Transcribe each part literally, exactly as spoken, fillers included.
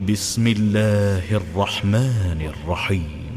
بسم الله الرحمن الرحيم.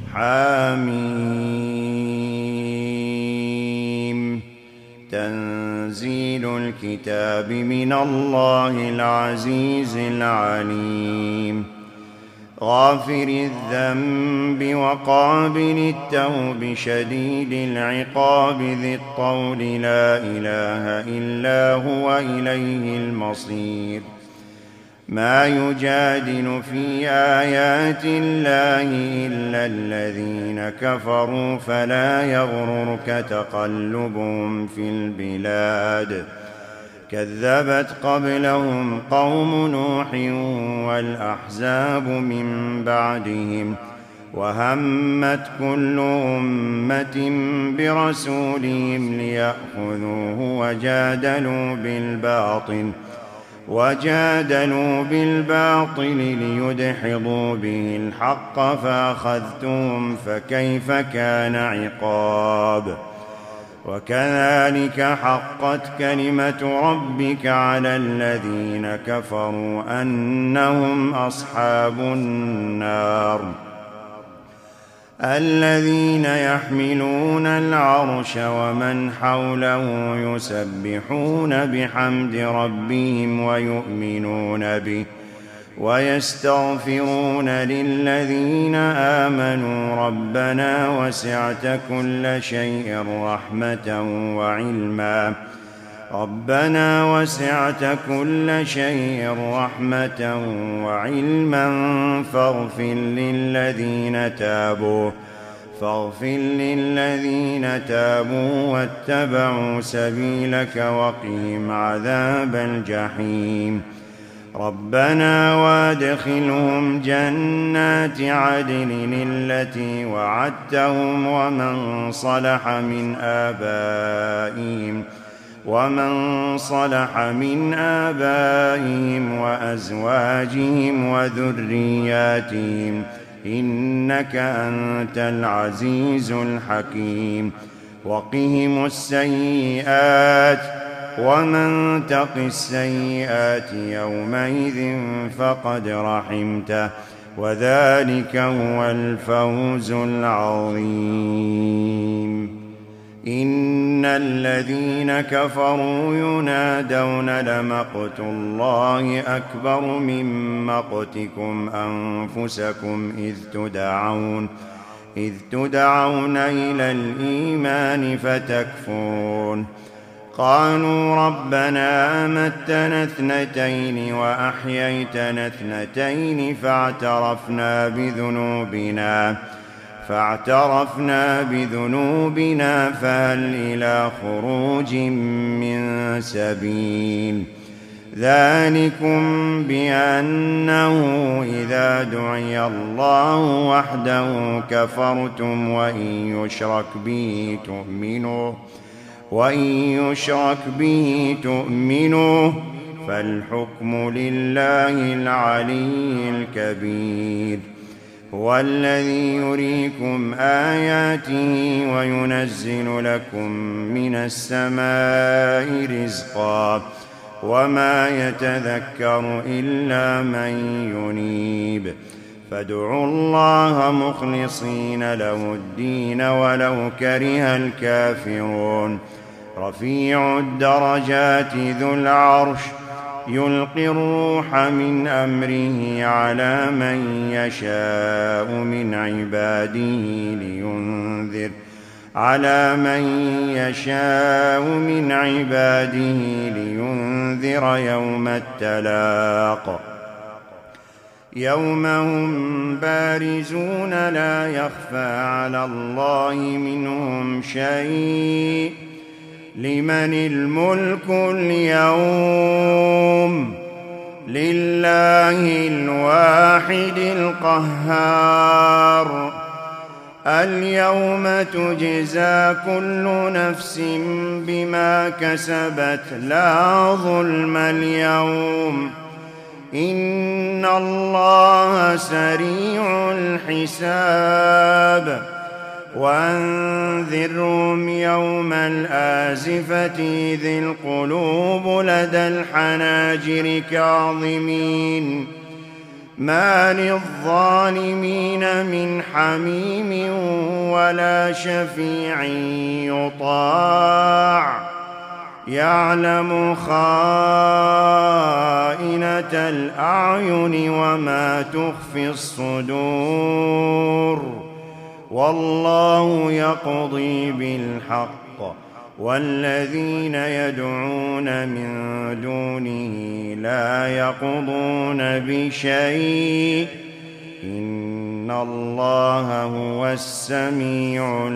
حميم. تنزيل الكتاب من الله العزيز العليم. غافر الذنب وقابل التوب شديد العقاب ذي الطول لا إله إلا هو إليه المصير. ما يجادل في آيات الله إلا الذين كفروا فلا يغررك تقلبهم في البلاد. كذبت قبلهم قوم نوح والأحزاب من بعدهم وهمت كل أمة برسولهم ليأخذوه وجادلوا بالباطل وجادلوا بالباطل ليدحضوا به الحق فأخذتهم فكيف كان عقاب. وكذلك حقت كلمة ربك على الذين كفروا أنهم أصحاب النار. الذين يحملون العرش ومن حوله يسبحون بحمد ربهم ويؤمنون به ويستغفرون للذين آمنوا ربنا وسعت كل شيء رحمة وعلما ربنا وسعت كل شيء رحمة وعلما فاغفر للذين تابوا فاغفر للذين تابوا واتبعوا سبيلك وقهم عذاب الجحيم. ربنا وادخلهم جنات عدن التي وعدتهم ومن صلح من آبائهم ومن صلح من آبائهم وأزواجهم وذرياتهم إنك أنت العزيز الحكيم. وقهم السيئات ومن تق السيئات يومئذ فقد رحمته وذلك هو الفوز العظيم. إن الذين كفروا ينادون لمقت الله أكبر من مقتكم أنفسكم إذ تدعون إذ تدعون إلى الإيمان فتكفرون. قالوا ربنا أمتنا اثنتين وأحييتنا اثنتين فاعترفنا بذنوبنا فاعترفنا بذنوبنا فهل إلى خروج من سبيل. ذلكم بأنه إذا دعي الله وحده كفرتم وإن يشرك به تؤمنوا وإن يشرك به تؤمنوا فالحكم لله العلي الكبير. هو الذي يريكم آياته وينزل لكم من السماء رزقا وما يتذكر إلا من ينيب. فادعوا الله مخلصين له الدين ولو كره الكافرون. رفيع الدرجات ذو العرش يلقي الروح من أمره على من يشاء من عباده لينذر على من يشاء من عباده لينذر يوم التلاق. يوم هم بارزون لا يخفى على الله منهم شيء. لمن الملك اليوم؟ لله الواحد القهار. اليوم تجزى كل نفس بما كسبت لا ظلم اليوم. إن الله سريع الحساب. وأنذرهم يوم الآزفة إذ القلوب لدى الحناجر كاظمين ما للظالمين من حميم ولا شفيع يطاع يعلم خائنة الأعين وما تخفي الصدور والله يقضي بالحق والذين يدعون من دونه لا يقضون بشيء إن الله هو السميع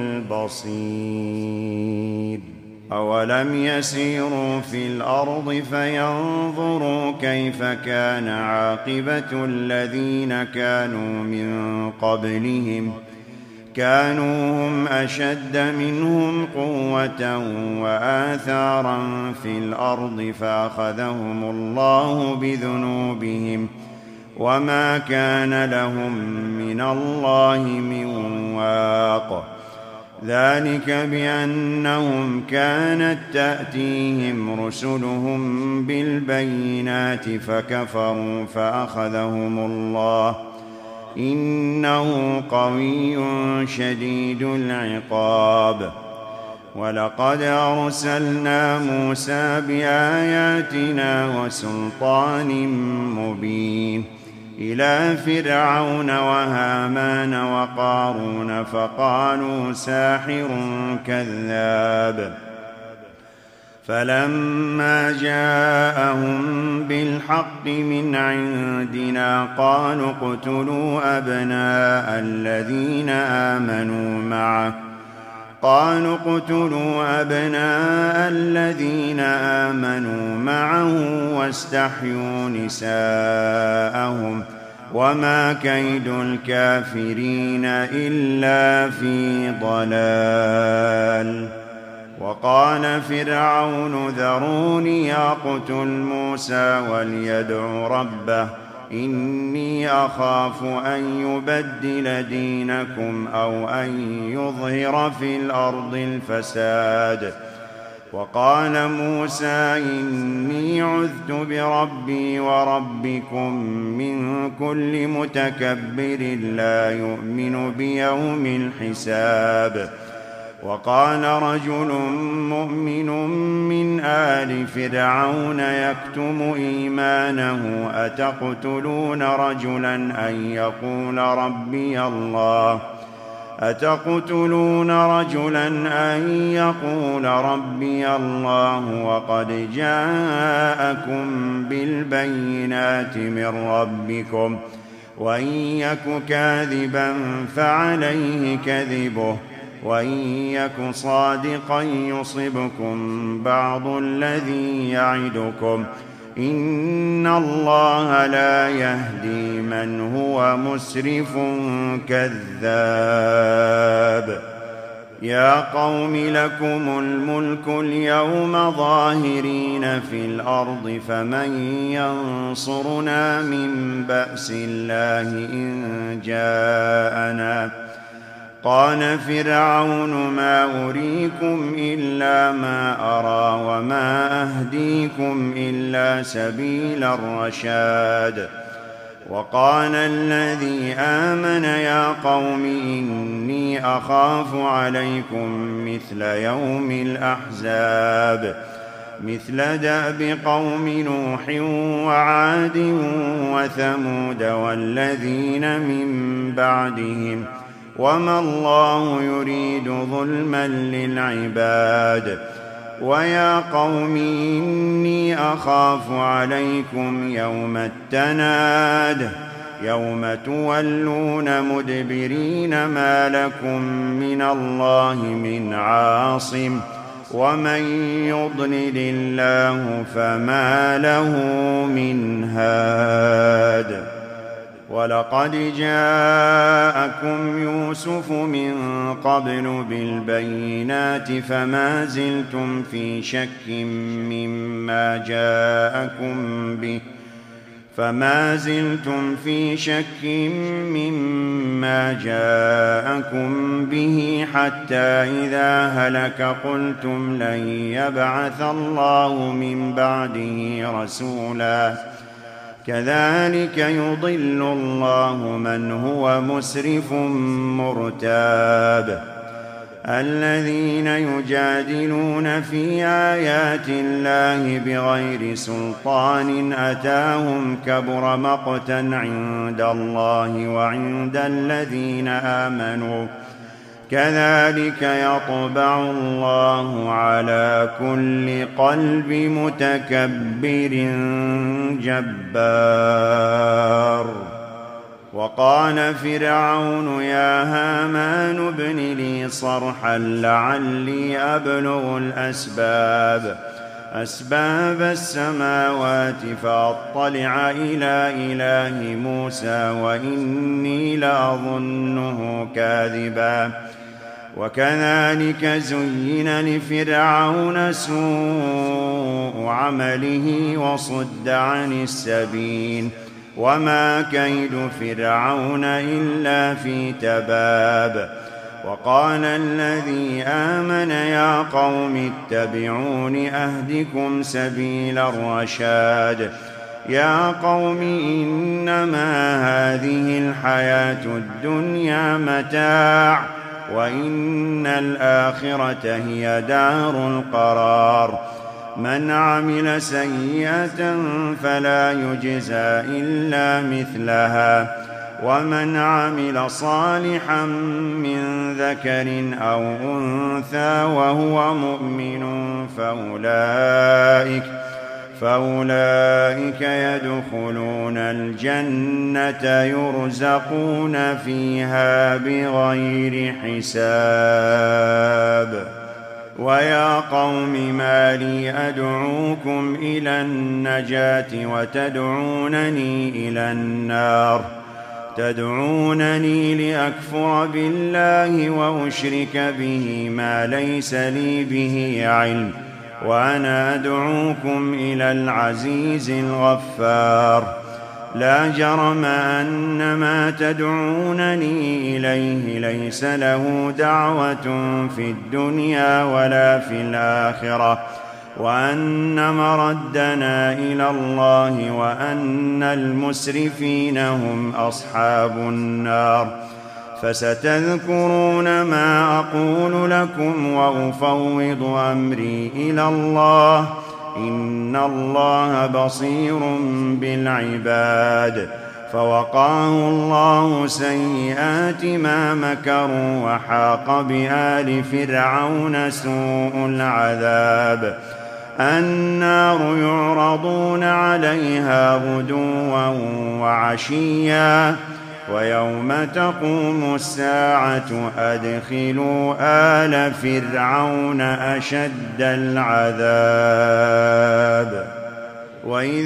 البصير أولم يسيروا في الأرض فينظروا كيف كان عاقبة الذين كانوا من قبلهم كانوا هم أشد منهم قوة وآثارا في الأرض فأخذهم الله بذنوبهم وما كان لهم من الله من واق ذلك بأنهم كانت تأتيهم رسلهم بالبينات فكفروا فأخذهم الله إنه قوي شديد العقاب ولقد أرسلنا موسى بآياتنا وسلطان مبين إلى فرعون وهامان وقارون فقالوا ساحر كذاب فلما جاءهم بالحق من عندنا قالوا اقتلوا أبناء الذين آمنوا معه قالوا اقتلوا أبناء الذين آمنوا معه واستحيوا نساءهم وما كيد الكافرين إلا في ضلال وقال فرعون ذروني أقتل موسى وليدع ربه إني أخاف أن يبدل دينكم أو أن يظهر في الأرض الفساد وقال موسى إني عذت بربي وربكم من كل متكبر لا يؤمن بيوم الحساب وقال رجل مؤمن من آل فرعون يكتم إيمانه أتقتلون رجلا أن يقول ربي الله أتقتلون رجلا أن يقول ربي الله وقد جاءكم بالبينات من ربكم وإن يك كاذبا فعليه كذبه وإن يك صادقا يصبكم بعض الذي يعدكم إن الله لا يهدي من هو مسرف كذاب يا قوم لكم الملك اليوم ظاهرين في الأرض فمن ينصرنا من بأس الله إن جاءنا قال فرعون ما أريكم إلا ما أرى وما أهديكم إلا سبيل الرشاد وقال الذي آمن يا قوم إني أخاف عليكم مثل يوم الأحزاب مثل دأب قوم نوح وعاد وثمود والذين من بعدهم وما الله يريد ظلما للعباد ويا قوم إني أخاف عليكم يوم التناد يوم تولون مدبرين ما لكم من الله من عاصم ومن يضلل الله فما له من هاد ولقد جاءكم يوسف من قبل بالبينات فما زلتم في شك مما جاءكم به فما زلتم في شك مما جاءكم به حتى إذا هلك قلتم لن يبعث الله من بعده رسولا كذلك يضل الله من هو مسرف مرتاب الذين يجادلون في آيات الله بغير سلطان أتاهم كبر مقتا عند الله وعند الذين آمنوا كذلك يطبع الله على كل قلب متكبر جبار. وقال فرعون يا هامان ابن لي صرحا لعلي أبلغ الأسباب أسباب السماوات فأطلع إلى إله موسى وإني لأظنه كاذبا. وكذلك زين لفرعون سوء عمله وصد عن السبيل وما كيد فرعون إلا في تباب. وقال الذي آمن يا قوم اتبعون أهدكم سبيل الرشاد. يا قوم إنما هذه الحياة الدنيا متاع وإن الآخرة هي دار القرار. من عمل سيئة فلا يجزى إلا مثلها ومن عمل صالحا من ذكر أو أنثى وهو مؤمن فأولئك, فأولئك يدخلون الجنة يرزقون فيها بغير حساب. ويا قوم ما لي أدعوكم إلى النجاة وتدعونني إلى النار تدعونني لأكفر بالله وأشرك به ما ليس لي به علم وأنا أدعوكم إلى العزيز الغفار. لا جرم أن ما تدعونني إليه ليس له دعوة في الدنيا ولا في الآخرة وأن مردنا إلى الله وأن المسرفين هم أصحاب النار. فستذكرون ما أقول لكم وأفوض أمري إلى الله إن الله بصير بالعباد. فوقاه الله سيئات ما مكروا وحاق بآل فرعون سوء العذاب. النار يعرضون عليها غدوا وعشيا ويوم تقوم الساعة أدخلوا آل فرعون أشد العذاب. وإذ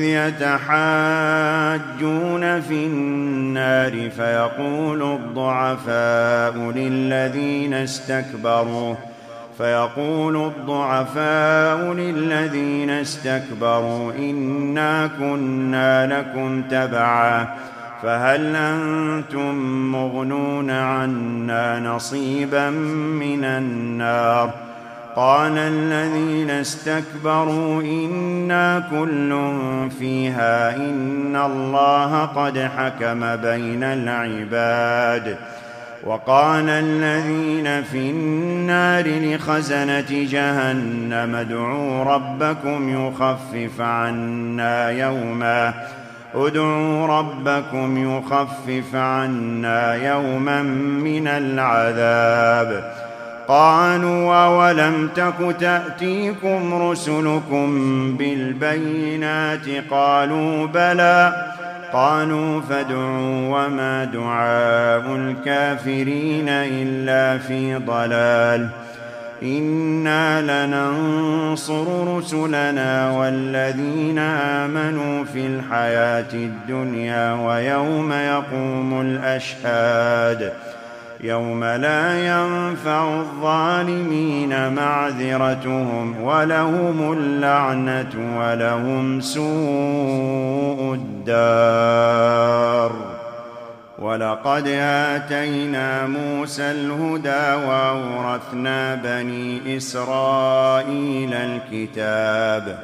يتحاجون في النار فيقول الضعفاء للذين استكبروا فيقول الضعفاء للذين استكبروا إنا كنا لكم تبعا فهل أنتم مغنون عنا نصيبا من النار. قال الذين استكبروا إنا كل فيها إن الله قد حكم بين العباد. وقال الذين في النار لخزنة جهنم ادعوا ربكم يخفف عنا يوما ادعوا ربكم يخفف عنا يوما من العذاب. قالوا أولم تك تأتيكم رسلكم بالبينات قالوا بلى قالوا فادعوا وما دعاء الكافرين إلا في ضلال. إنا لننصر رسلنا والذين آمنوا في الحياة الدنيا ويوم يقوم الأشهاد يوم لا ينفع الظالمين معذرتهم ولهم اللعنة ولهم سوء الدار. ولقد آتينا موسى الهدى وأورثنا بني إسرائيل الكتاب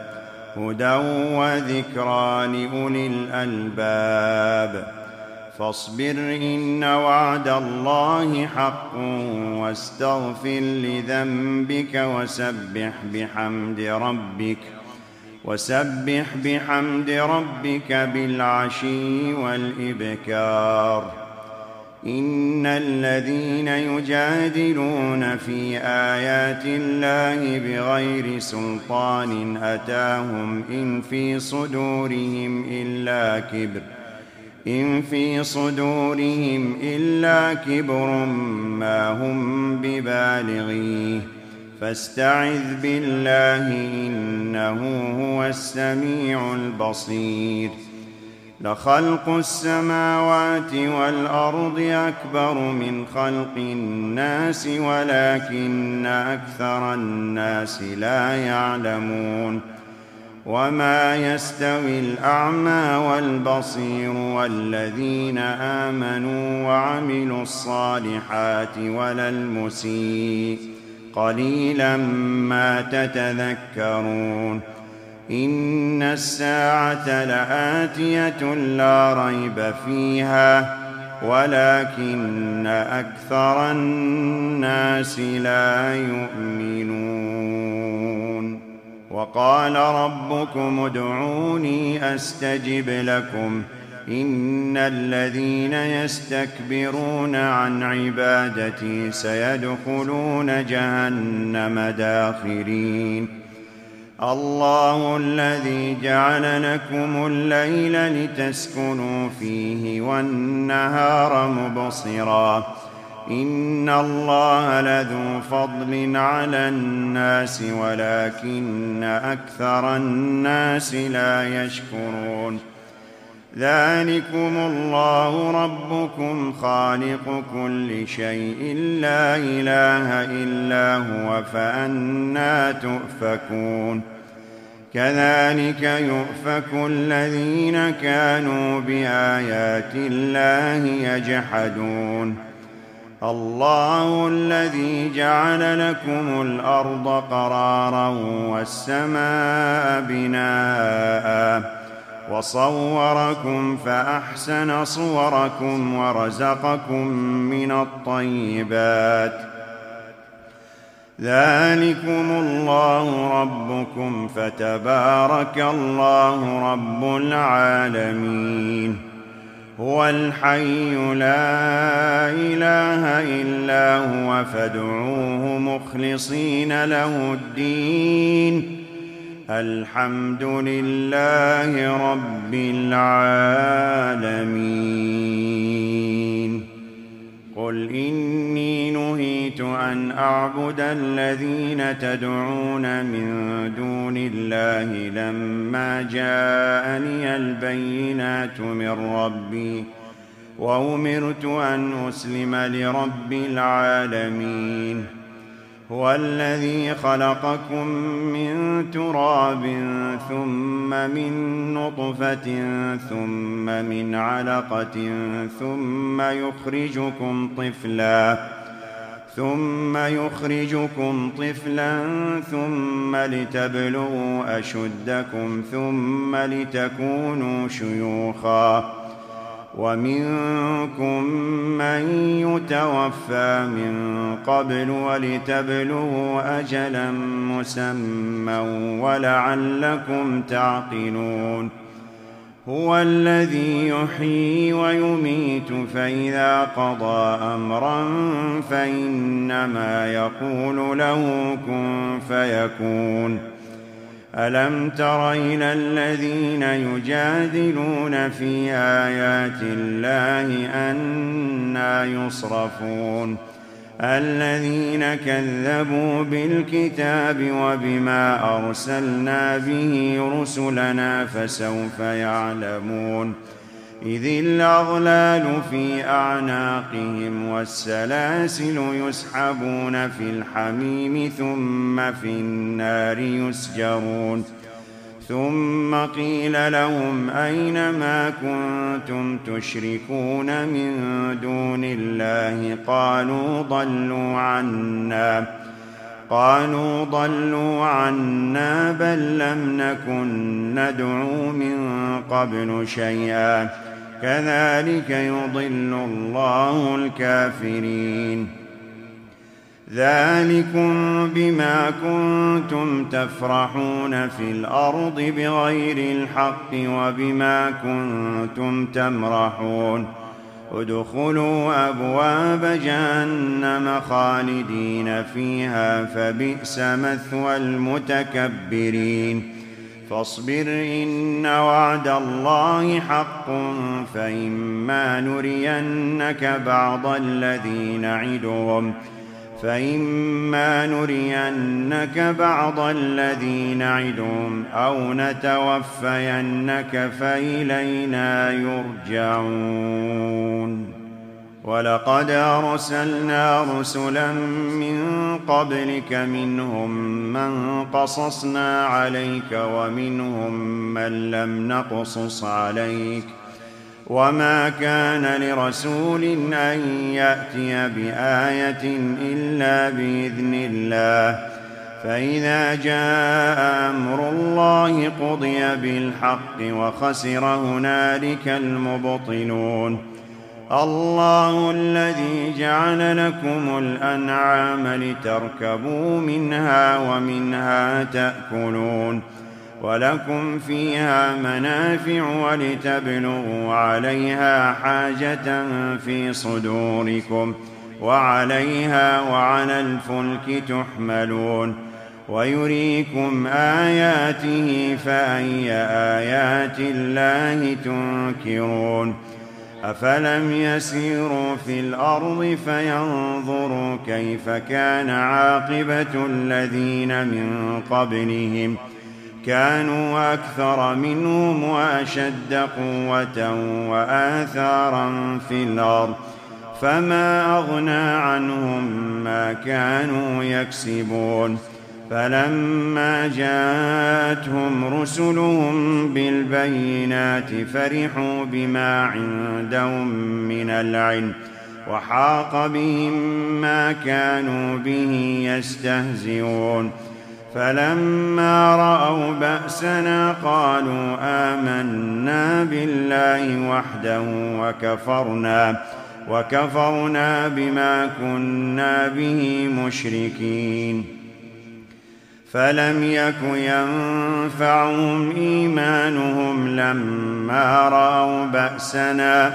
هدى وذكرى لأولي الألباب فاصبر إن وعد الله حق واستغفر لذنبك وسبح بحمد ربك وسبح بحمد ربك بالعشي والإبكار إن الذين يجادلون في آيات الله بغير سلطان أتاهم إن في صدورهم إلا كبر إن في صدورهم إلا كبر ما هم ببالغيه فاستعذ بالله إنه هو السميع البصير لخلق السماوات والأرض أكبر من خلق الناس ولكن أكثر الناس لا يعلمون وما يستوي الأعمى والبصير والذين آمنوا وعملوا الصالحات ولا المسيء قليلا ما تتذكرون إن الساعة لآتية لا ريب فيها ولكن أكثر الناس لا يؤمنون وقال ربكم ادعوني أستجب لكم إن الذين يستكبرون عن عبادتي سيدخلون جهنم داخرين الله الذي جعل لكم الليل لتسكنوا فيه والنهار مبصرا إن الله لذو فضل على الناس ولكن أكثر الناس لا يشكرون ذلكم الله ربكم خالق كل شيء لا إله إلا هو فأنى تؤفكون كذلك يؤفك الذين كانوا بآيات الله يجحدون الله الذي جعل لكم الأرض قرارا والسماء بناء وصوركم فأحسن صوركم ورزقكم من الطيبات ذلكم الله ربكم فتبارك الله رب العالمين هو الحي لا إله إلا هو فادعوه مخلصين له الدين الحمد لله رب العالمين قل إني نهيت أن أعبد الذين تدعون من دون الله لما جاءني البينات من ربي وأمرت أن أسلم لرب العالمين هو الذي خلقكم من تراب ثم من نطفة ثم من علقة ثم يخرجكم طفلا ثم يخرجكم طفلا ثم لتبلغوا أشدكم ثم لتكونوا شيوخا ومنكم من يتوفى من قبل ولتبلغوا أجلا مسمى ولعلكم تعقلون هو الذي يحيي ويميت فإذا قضى أمرا فإنما يقول له كن فيكون ألم تر إلى الذين يجادلون في آيات الله أنى يصرفون الذين كذبوا بالكتاب وبما أرسلنا به رسلنا فسوف يعلمون إذ الأغلال في أعناقهم والسلاسل يسحبون في الحميم ثم في النار يسجرون ثم قيل لهم أين ما كنتم تشركون من دون الله قالوا ضلوا عنا قالوا ضلوا عنا بل لم نكن ندعو من قبل شيئا كذلك يضل الله الكافرين ذلكم بما كنتم تفرحون في الأرض بغير الحق وبما كنتم تمرحون ادخلوا أبواب جهنم خالدين فيها فبئس مثوى المتكبرين فاصبر إن وعد الله حق فإما نرينك بعض الذي نعدهم فإما نرينك بعض الذي نعدهم أو نتوفينك فإلينا يرجعون ولقد أرسلنا رسلا من قبلك منهم من قصصنا عليك ومنهم من لم نقصص عليك وما كان لرسول أن يأتي بآية إلا بإذن الله فإذا جاء أمر الله قضي بالحق وخسر هنالك المبطلون الله الذي جعل لكم الأنعام لتركبوا منها ومنها تأكلون ولكم فيها منافع ولتبلغوا عليها حاجة في صدوركم وعليها وعلى الفلك تحملون ويريكم آياته فأي آيات الله تنكرون أفلم يسيروا في الأرض فينظروا كيف كان عاقبة الذين من قبلهم كانوا أكثر منهم وأشد قوة وآثارا في الأرض فما أغنى عنهم ما كانوا يكسبون فلما جاءتهم رسلهم بالبينات فرحوا بما عندهم من العلم وحاق بهم ما كانوا به يستهزئون فلما رأوا بأسنا قالوا آمنا بالله وحده وكفرنا وكفرنا بما كنا به مشركين فلم يك ينفعهم إيمانهم لما رأوا بأسنا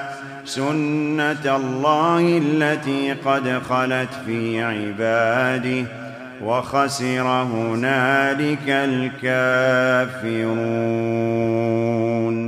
سنة الله التي قد خلت في عباده وخسر هنالك الكافرون